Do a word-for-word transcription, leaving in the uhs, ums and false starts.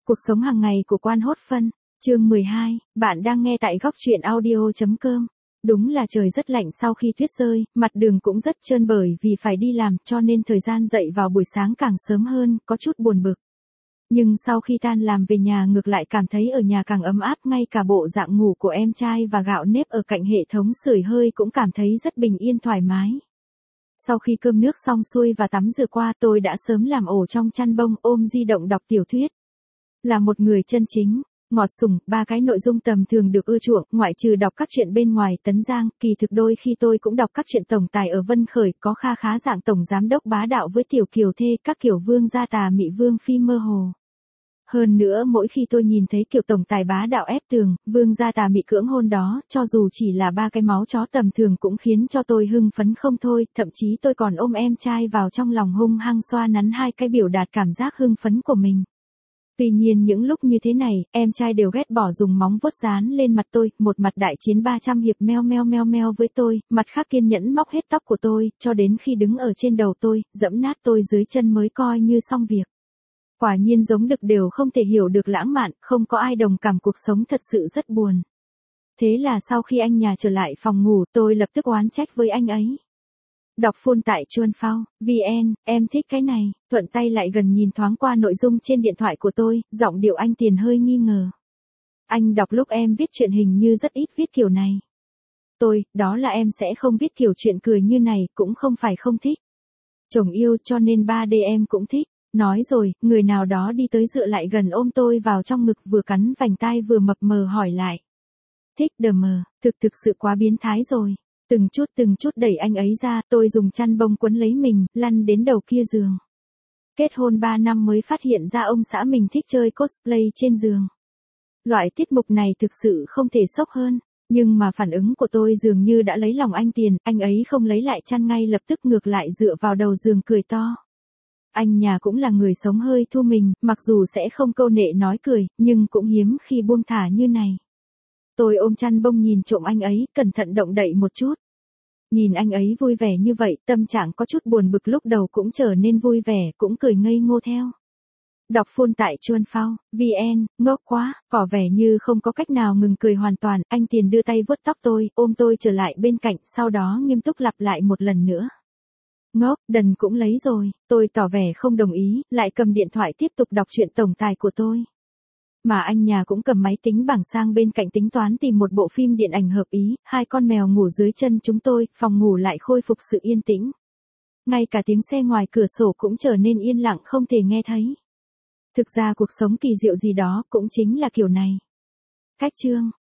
Cuộc sống hàng ngày của Quan Hốt Phân, chương mười hai, bạn đang nghe tại góc truyện audio.com. Đúng là trời rất lạnh sau khi tuyết rơi, mặt đường cũng rất trơn bởi vì phải đi làm cho nên thời gian dậy vào buổi sáng càng sớm hơn, có chút buồn bực. Nhưng sau khi tan làm về nhà ngược lại cảm thấy ở nhà càng ấm áp, ngay cả bộ dạng ngủ của em trai và gạo nếp ở cạnh hệ thống sưởi hơi cũng cảm thấy rất bình yên thoải mái. Sau khi cơm nước xong xuôi và tắm rửa qua, tôi đã sớm làm ổ trong chăn bông, ôm di động đọc tiểu thuyết. Là một người chân chính, ngọt sủng, ba cái nội dung tầm thường được ưa chuộng, ngoại trừ đọc các chuyện bên ngoài Tấn Giang, kỳ thực đôi khi tôi cũng đọc các chuyện tổng tài ở Vân Khởi, có kha khá dạng tổng giám đốc bá đạo với tiểu kiều thê, các kiểu vương gia tà mị vương phi mơ hồ. Hơn nữa mỗi khi tôi nhìn thấy kiểu tổng tài bá đạo ép tường, vương gia tà mị cưỡng hôn đó, cho dù chỉ là ba cái máu chó tầm thường cũng khiến cho tôi hưng phấn không thôi, thậm chí tôi còn ôm em trai vào trong lòng hung hăng xoa nắn hai cái biểu đạt cảm giác hưng phấn của mình. Tuy nhiên những lúc như thế này, em trai đều ghét bỏ dùng móng vuốt dán lên mặt tôi, một mặt đại chiến ba trăm hiệp meo meo meo meo với tôi, mặt khác kiên nhẫn móc hết tóc của tôi, cho đến khi đứng ở trên đầu tôi, dẫm nát tôi dưới chân mới coi như xong việc. Quả nhiên giống đực đều không thể hiểu được lãng mạn, không có ai đồng cảm, cuộc sống thật sự rất buồn. Thế là sau khi anh nhà trở lại phòng ngủ, tôi lập tức oán trách với anh ấy. Đọc full tại chuan phao, vn, em thích cái này, thuận tay lại gần nhìn thoáng qua nội dung trên điện thoại của tôi, giọng điệu anh Tiền hơi nghi ngờ. Anh đọc lúc em viết chuyện hình như rất ít viết kiểu này. Tôi, đó là em sẽ không viết kiểu chuyện cười như này, cũng không phải không thích. Chồng yêu cho nên ba D em cũng thích. Nói rồi, người nào đó đi tới dựa lại gần ôm tôi vào trong ngực, vừa cắn vành tai vừa mập mờ hỏi lại. Thích đờ mờ, thực thực sự quá biến thái rồi. Từng chút từng chút đẩy anh ấy ra, tôi dùng chăn bông quấn lấy mình, lăn đến đầu kia giường. Kết hôn ba năm mới phát hiện ra ông xã mình thích chơi cosplay trên giường. Loại tiết mục này thực sự không thể sốc hơn, nhưng mà phản ứng của tôi dường như đã lấy lòng anh Tiền, anh ấy không lấy lại chăn ngay lập tức, ngược lại dựa vào đầu giường cười to. Anh nhà cũng là người sống hơi thu mình, mặc dù sẽ không câu nệ nói cười, nhưng cũng hiếm khi buông thả như này. Tôi ôm chăn bông nhìn trộm anh ấy, cẩn thận động đậy một chút. Nhìn anh ấy vui vẻ như vậy, tâm trạng có chút buồn bực lúc đầu cũng trở nên vui vẻ, cũng cười ngây ngô theo. Đọc full tại chuan phao, vn, ngốc quá, có vẻ như không có cách nào ngừng cười hoàn toàn, anh Tiền đưa tay vuốt tóc tôi, ôm tôi trở lại bên cạnh, sau đó nghiêm túc lặp lại một lần nữa. Ngốc, đần cũng lấy rồi, tôi tỏ vẻ không đồng ý, lại cầm điện thoại tiếp tục đọc truyện tổng tài của tôi. Mà anh nhà cũng cầm máy tính bảng sang bên cạnh tính toán tìm một bộ phim điện ảnh hợp ý, hai con mèo ngủ dưới chân chúng tôi, phòng ngủ lại khôi phục sự yên tĩnh. Ngay cả tiếng xe ngoài cửa sổ cũng trở nên yên lặng không thể nghe thấy. Thực ra cuộc sống kỳ diệu gì đó cũng chính là kiểu này. Cách chương,